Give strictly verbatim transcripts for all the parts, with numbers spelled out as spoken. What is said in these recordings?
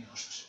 osas.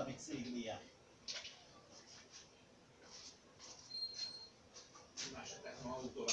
biciclia. Másodperc, ma autóval.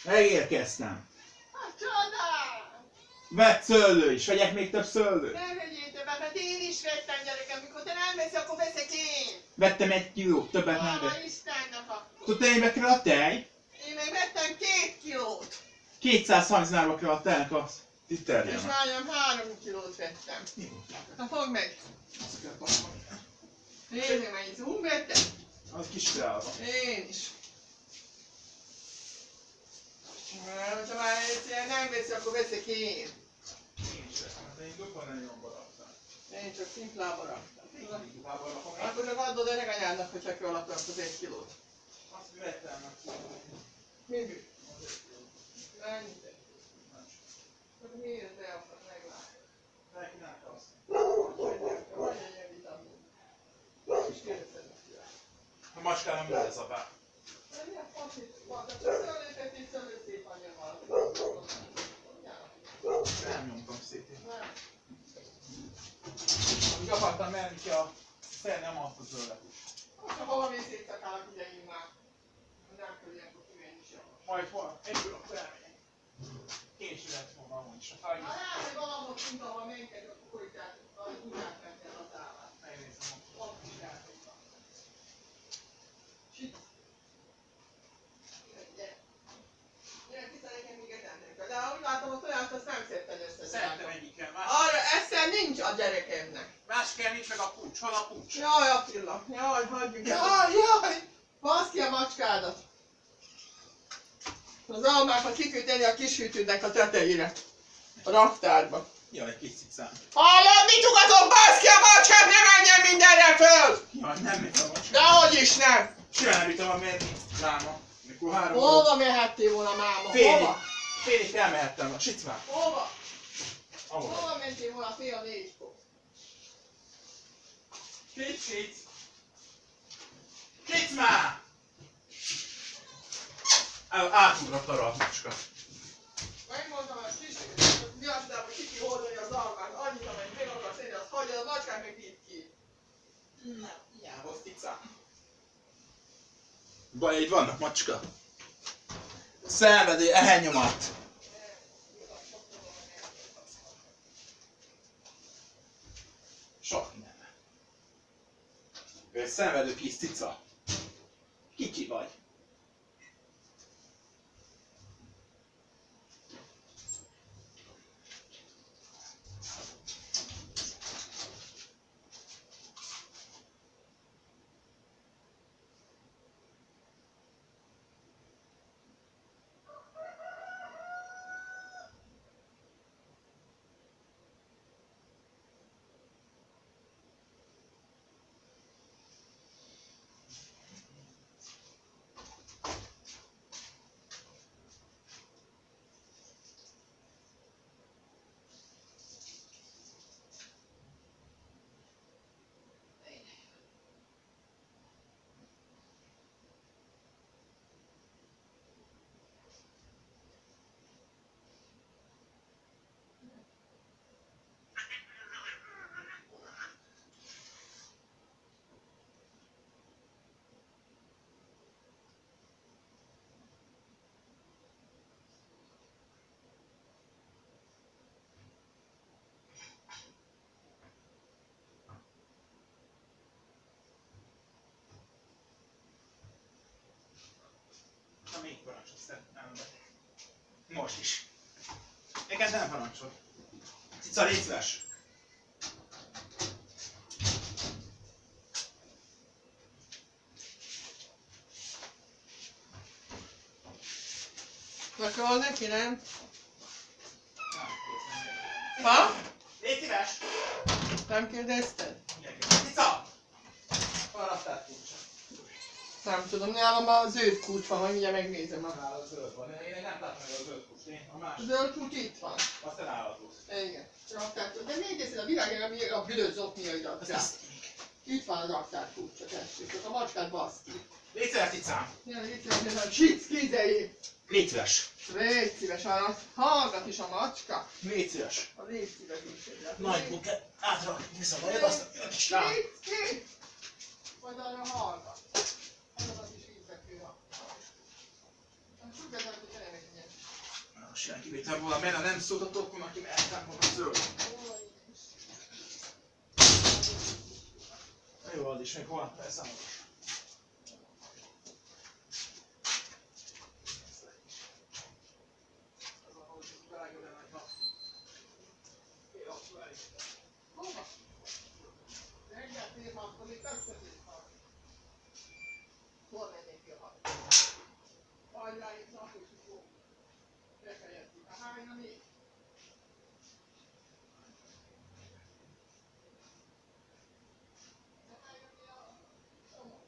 Megérkeztem. Hát csodál! Vett szőlő is, vegyek még több szőlőt? Nem vegyél többet, mert én is vettem gyerekem, mikor te nem veszi, akkor veszek én! Vettem egy kilót, többet nem Hála vettem. Istennek akkor! Tudod, ennyibe kerül a tej? Én meg vettem két kilót! kétszázharminc kerül a tejnek a És literje. már három kilót vettem. Na fogd meg! Nézzük mennyit zúg vettem? Az kis teába. Én is. Mert ha már egyszer nem veszi, akkor veszek én. Én is vettem, de én dupla negyonba raktam. Én csak szimplába raktam. Én duplába rakom. Akkor csak adod a reganyádnak, hogyha kell akarsz az egy kilót. Azt vettem meg. Mindig. Mennyit? Akkor miért te akar meglátni? Neki nem azt. Vagy egy ilyen vitamin. És kérdezed meg ki. A macskának mi lesz apá? De milyen faszit van? De szőlőtet és szőlőt szép anyja van. Nem nyomtam szét. Nem. Amíg akartam menni ki a szer, nem azt a zöldet is. Most ha valami szétszakálnak idején már. Nem kell ilyenkor kivenni is javas. Majd hol? Egyből akkor elmegyek. Késő lett volna amúgy is. A Hát lehet, hogy valahol kint, ahol mentek a kukoricát, a kutyát mentél a távát. megnézem. Ott kutyát van. Sit. Gyere. Gyere, tiszteléken még etennék. De úgy látom, a tojást azt nem szedted össze. Szerintem egyikkel más. Arra eszel nincs a gyerekemnek. Más kell, nincs meg a kulcs. Hol a kulcs? Jaj, Attila. Jaj, hagyjuk el. Jaj, jaj! Basz ki a macskádat. Az almákat ki kell tenni a kis hűtődnek a tetejére. A raktárba. Jaj, kis cicám. Hallod, mit ugatok? Basz ki a macskát, ne menjen mindenre föl! Jaj, nem megy a macska. Dehogy is nem! Simán nem jutom a menni. Láma. Mikor három Hova mehettél volna, máma? Félig. Hova? Félig elmehettem. Sic már. Hova? Ahol. Hova mentél volna fél négykor? Sic, sic. Sic már! Á- Átugrott arra a macska. Megmondtam a kicsit, mi azt mondtam, hogy ki ki hordani az almát, annyit, amennyit meg akarsz tenni, azt hagyjad, a macskát meg vidd ki. Nem, hiába, cicám. Bajaid vannak, macska? Szenvedély, elnyomat. Sok nem. Ő egy szenvedő kis cica. Kicsi vagy. Na még parancsot szeretném. Most is. Neked nem parancsol. Cica, légy szíves. Akkor neki nem? Ha? Légy szíves. Nem kérdezted? Cica! Parasztát kulcsa. Nem tudom, nálam a zöld kulcs van, majd mindjárt megnézem. Nála a zöld van. Én nem látom meg a zöld kulcsot. Én a A másik. zöld kulcs itt van. Azt te nálad húz. Igen. Raktár. De még ez a világban, ami a büdös zokniai Azt raktár. azt. Itt van a raktár kulcsa, tessék. Csak a macskát basz ki. Légy szíves, cicám. Jaj, itt van, ez a csic kézei. Légy szíves. Légy szíves, arra hallgat is a macska. Légy szíves. A légy szíves is. Nagy munket átrakni vissza majd azt a kis rám. Csic, csic. Majd arra hallgat. Ez az is vízbe kő. Nem tudod, hogy te nem egy Most jön kivétel róla, mert nem szólt a tokkon, aki mehettem volna zöld. Jó, az is még holnap felszámolás. Hova? Reggel fél hatkor még nem szökés van. Hol mennék ki a hat? Hagyjál itt napos is jó. Befejezzük. A hány a négy? A hány a négy a...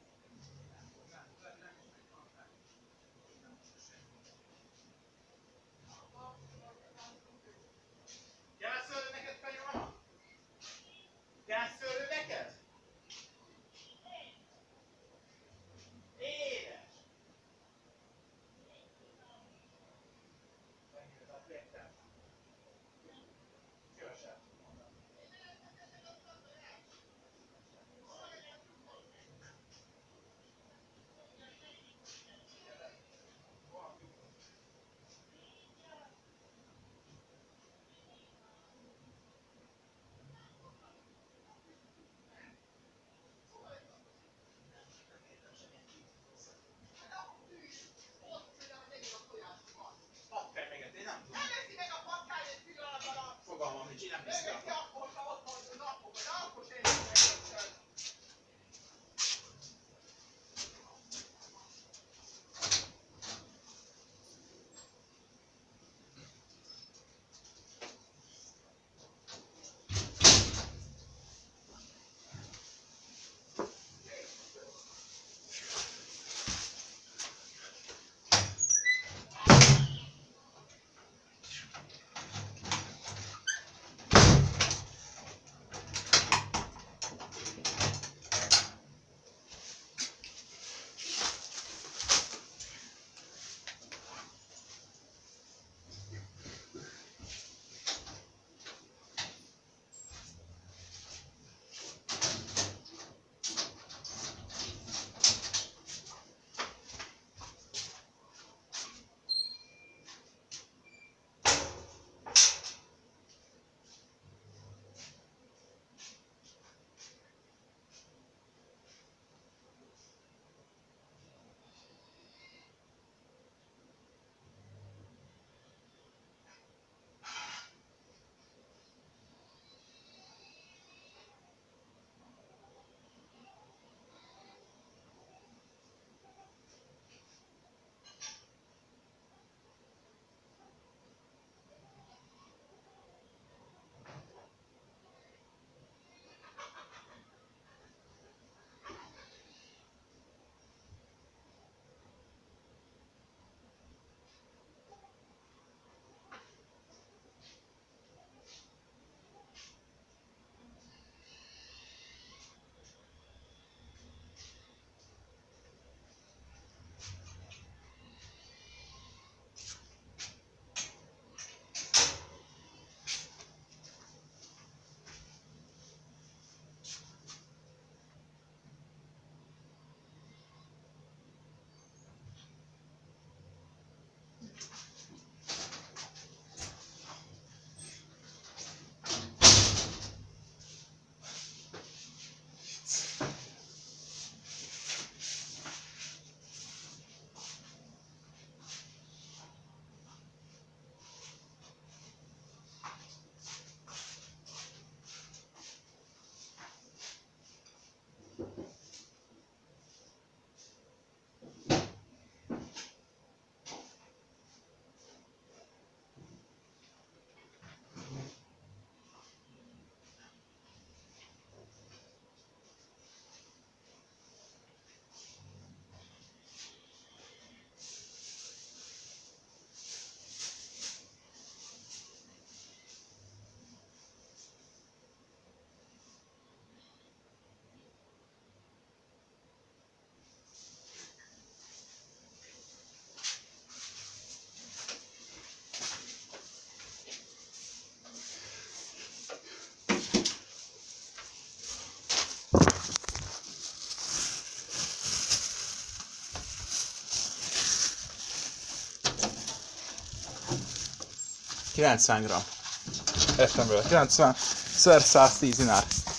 kilencven gramm. Ettem belőle kilencven, szer száztíz dinár.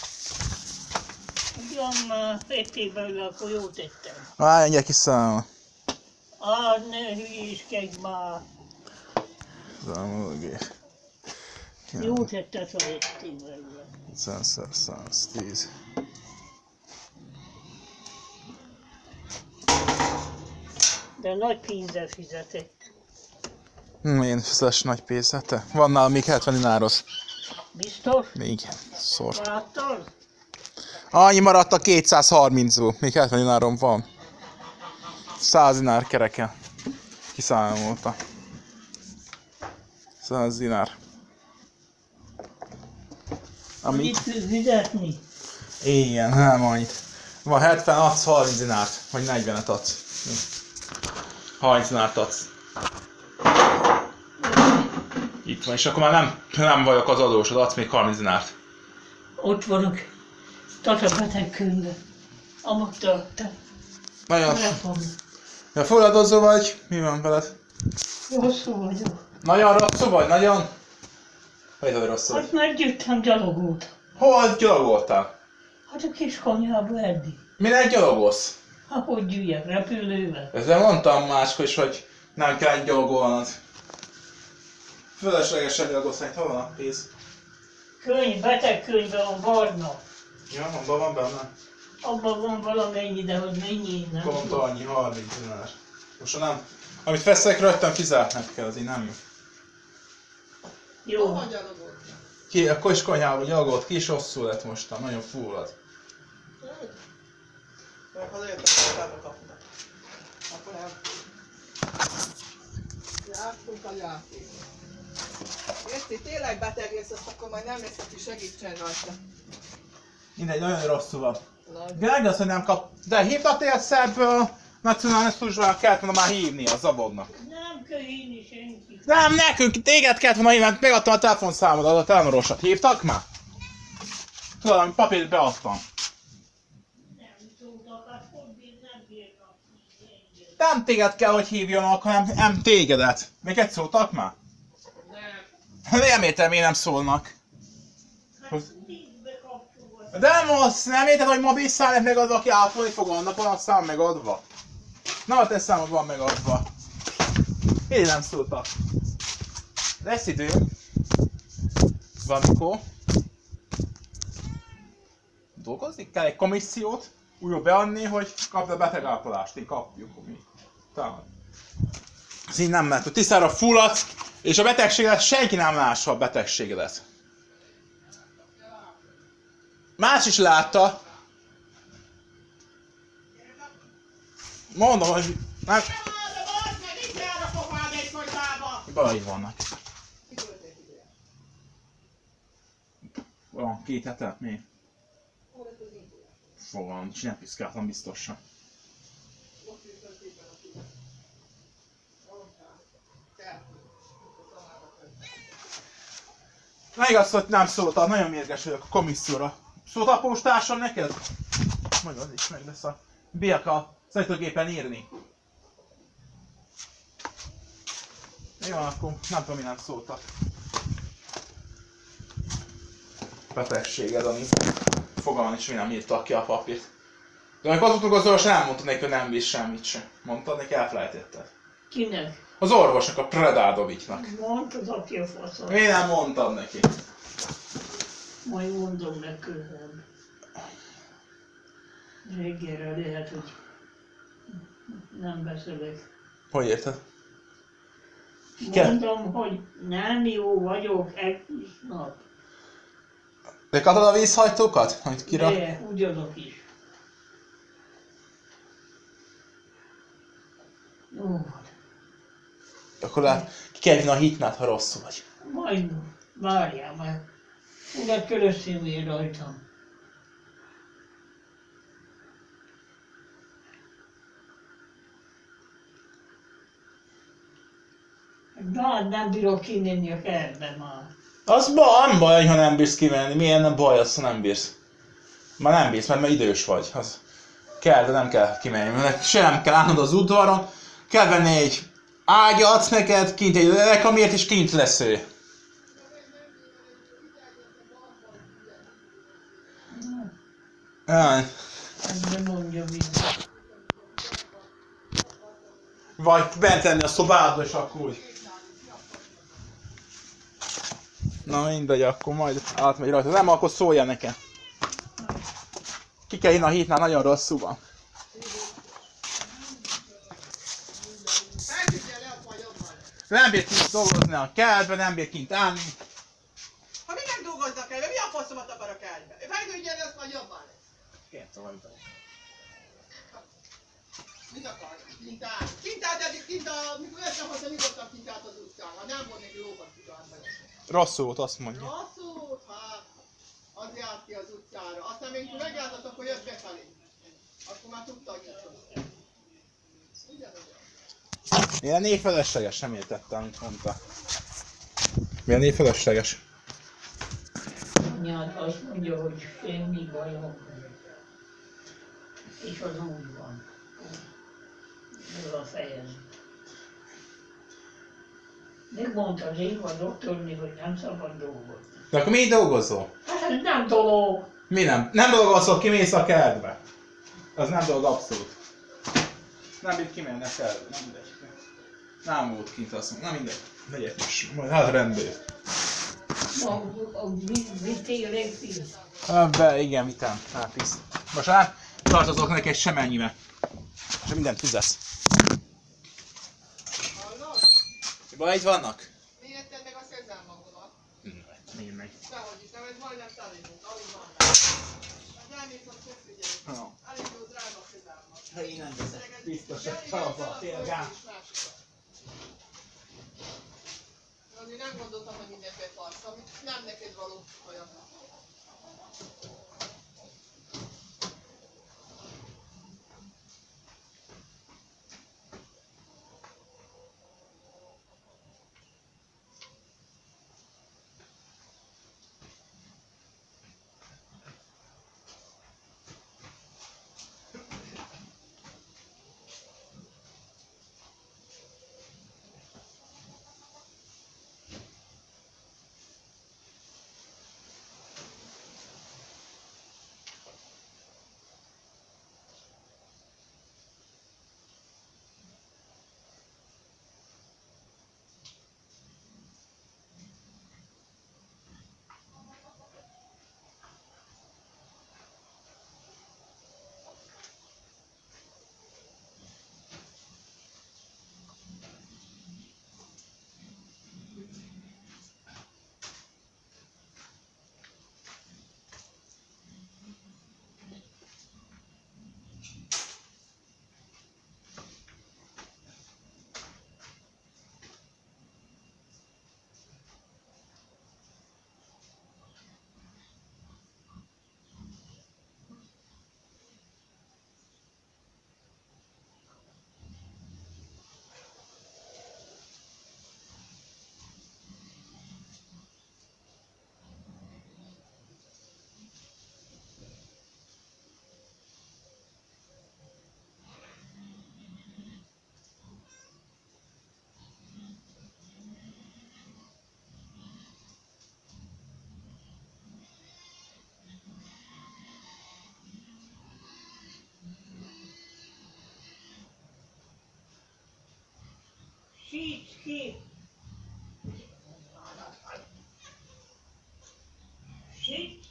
Ugyan már ették belőle, akkor jót tettem. Várj, mindjárt kiszámolom. Á, ne hülyéskedj már. Számolgés. Jót tetted, ha ették belőle. kilencven száztíz. De nagy pénzzel fizetett. Hm, én fizetes nagy pénzet, te? Van nálam még hetven dináros. Biztos? Igen, szor. Láttad? Annyi maradt a kétszázharmincból, még hetven dinárom van. száz dinár kereken. Kiszámolta. száz dinár. Ami... Mit kell fizetni? Igen, nem annyit. Van hetven, adsz harminc dinárt, vagy negyvenet adsz. harminc dinárt adsz. Itt van, és akkor már nem, nem vagyok az adósod, adsz még harminc dinárt. Ott vanok. Tata betegkönyve. Amok töltem. Nagyon... Elfogom. Ja, fulladozó vagy? Mi van veled? Rosszul vagyok. Nagyon rosszul vagy? Nagyon? Hogy vagy rosszul vagy? Hát meggyűjtem gyalogót. Hol gyalogoltál? Hát a kis konyhába eddig. Minek gyalogolsz? Hát hogy gyűjjek? Repülővel? Ezzel mondtam máskor is, hogy nem kell gyalogolnod. Fölöslegesen gyalogolsz, hogy hol van a pénz? Könyv, betegkönyve van barna. Ja, abban van benne. Abban van valamennyi, de hogy mennyi, nem Pont tudom. annyi, harminc dinár. Most ha nem... Amit veszek rögtön fizetnek kell, az így nem jó. Jó. Hova gyalogoltál? Ki, a kis konyhába gyalogolt, ki is rosszul lett mostan, nagyon fullad. Mert hazajöttem, a kárba kapnak. Akkor nem. Jártunk a játék. Érti, tényleg beteg lesz, azt akkor majd nem lesz, aki segítsen rajta. Mindegy, nagyon rosszul van. Nagy. Világ az, hogy nem kap... De hívtad egyszer nacionális službának kellett volna már hívni a zabognak. Nem kell hívni senki. Nem, nekünk téged kellett volna hívni, megadtam a telefonszámodat, a telefonosat. Hívtak már? Tudod, ami papírt beadtam. Nem szóltak, hát hogy bír, nem bírnak engem. Nem téged kell, hogy hívjanak, hanem nem tégedet. Még egy szóltak már? Nem. Nem értem, miért nem szólnak. Hát Hogy- nincs bekapcsolva. De nem az, nem érted, hogy mobil számát megad, aki ápolni fog, annak van a szám megadva. Na, a te számod van megadva. Miért nem szóltak? Lesz idő. Valamikor. Dolgozni kell egy komissziót, újra beadni, hogy kapd a betegápolást, így kapjuk mi. Talán. Ez így nem mehet, hogy tisztára fulladsz, és a betegségedet senki nem lássa a betegségedet. Más is látta. Mondom, hogy nem... Baj vannak. Van két hete? Mi? Fogalmam, nincs, nem piszkáltam biztosan. Na igaz, hogy nem szóltál, nagyon mérges vagyok a komisszióra. Szólt a postáson neked? Majd az is meg lesz a bélyek a számítógépen írni. Jó, akkor nem tudom, mi nem szóltak. Betegséged, ami fogalmam is, mi nem írtak ki a papírt. De amikor azuttuk az orvos, nem mondtad neki, hogy nem bíz semmit se. Mondtad neki, elfelejtetted. Kinek? Az orvosnak, a Predádovicsnak. Mondtad, aki a faszom. Miért nem mondtad neki? Majd mondom legközelebb. Reggelre lehet, hogy nem beszélek. Hogy érted? Kell. Mondom, hogy nem jó vagyok egész nap. De kaptad a vízhajtókat? Amit kirak? De ugyanok is. Jó, Akkor lát, ki kell vinni a hitnát, ha rosszul vagy. majd várjál meg. Ugye körösszémél rajtam. De hát nem bírok kimenni a kertbe már. Az ba, nem baj, ha nem bírsz kivenni. Milyen nem baj az, ha nem bírsz? Már nem bírsz, mert már idős vagy. Az kell, de nem kell kimenni. Mert se nem kell állnod az udvaron. Kell venni egy ágyat neked, kint egy lelek, amiért is kint lesz ő. Jaj. Hát nem mondja vissza. Vagy bent lenni a szobádba, és akkor úgy. Na mindegy, akkor majd átmegy rajta. Nem, akkor szólja nekem. Ki kell innen a hétnál, nagyon rosszul van. Elküldje le, akkor jobban. Nem bír kint dolgozni a kertbe, nem bír kint állni. Ha mi nem dolgoznak el, mi a faszomat akarok elbe? Elküldje le, akkor jobban lesz. Két szóval Mit akar? Kint áll. Kint áll, de kint a... Mikor összehozta, mit voltam kint állt az utcán? Ha nem volt neki lókat kívánni. rosszul volt, azt mondja. Rosszul, hát... Az járt ki az utcára. Aztán még mikor meglátod, akkor jött befelé. Akkor már tudta, hogy mit hoz. Ugyanúgy. Milyen névfelesleges, nem értettem, amit mondta. Milyen névfelesleges? Anyád azt mondja, hogy semmi bajom. És az úgy van. Ez a fejez. Megmondta az Éva doktorni, hogy nem szabad dolgozni. De akkor mi dolgozol? Hát ez nem dolog. Mi nem? Nem dolgozol, kimész a kertbe. Az nem dolog abszolút. Nem bír kimenni a kertbe, nem mindegy. Nem volt kint, azt mondja. Na mindegy. Megyek is. Majd hát rendben. Ma, vittél legfél. Be, igen, vitám. Hát visz. Most már tartozok neki egy semennyivel. És mindent fizesz. Hallod? Baj, itt vannak? Miért tedd meg a szezámmagodat? Még meg. Dehogy is, nem, ez majdnem tanítunk, alig van rá. Hát nem is ott közfigyelj. No. Elég jó drága a szezámmak. Ha én nem veszek, biztos, hogy Gyeri, találva gyere, a térgám. és másikat. Azért nem gondoltam, hogy mindent betarsz, amit nem neked való olyan. Síts ki! Síts!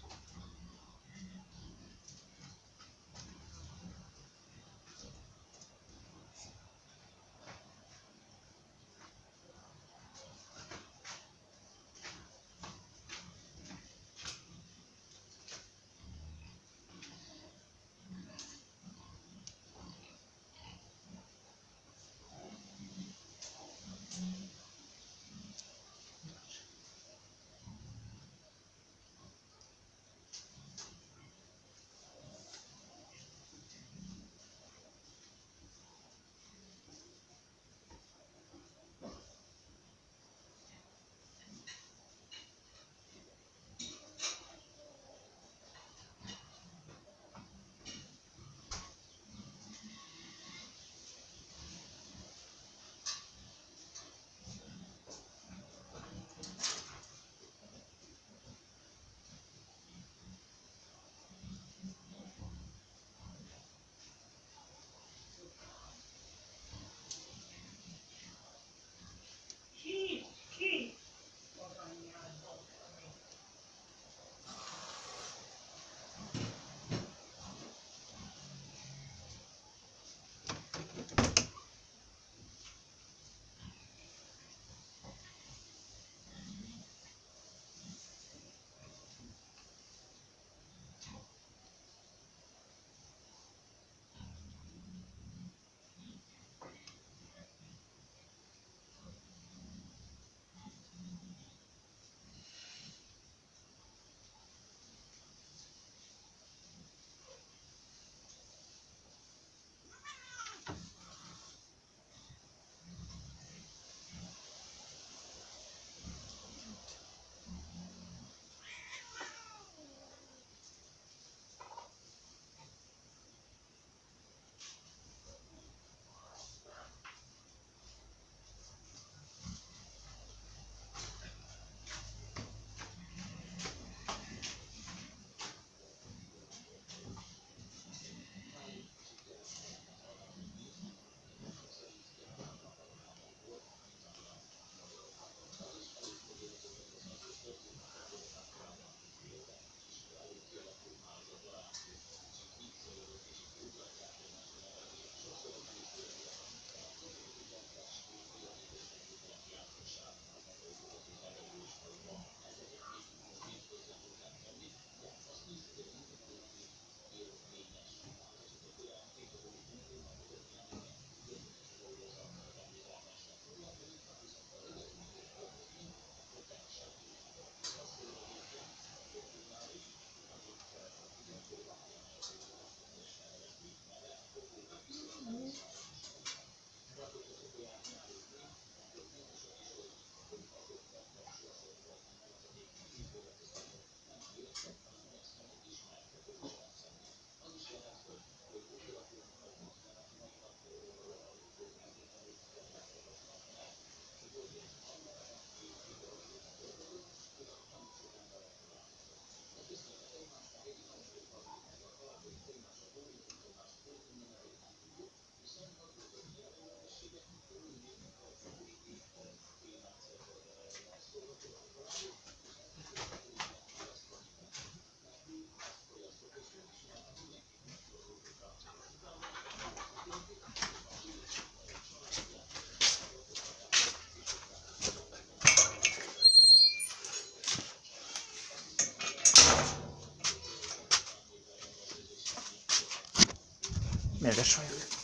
Mérges vagyok.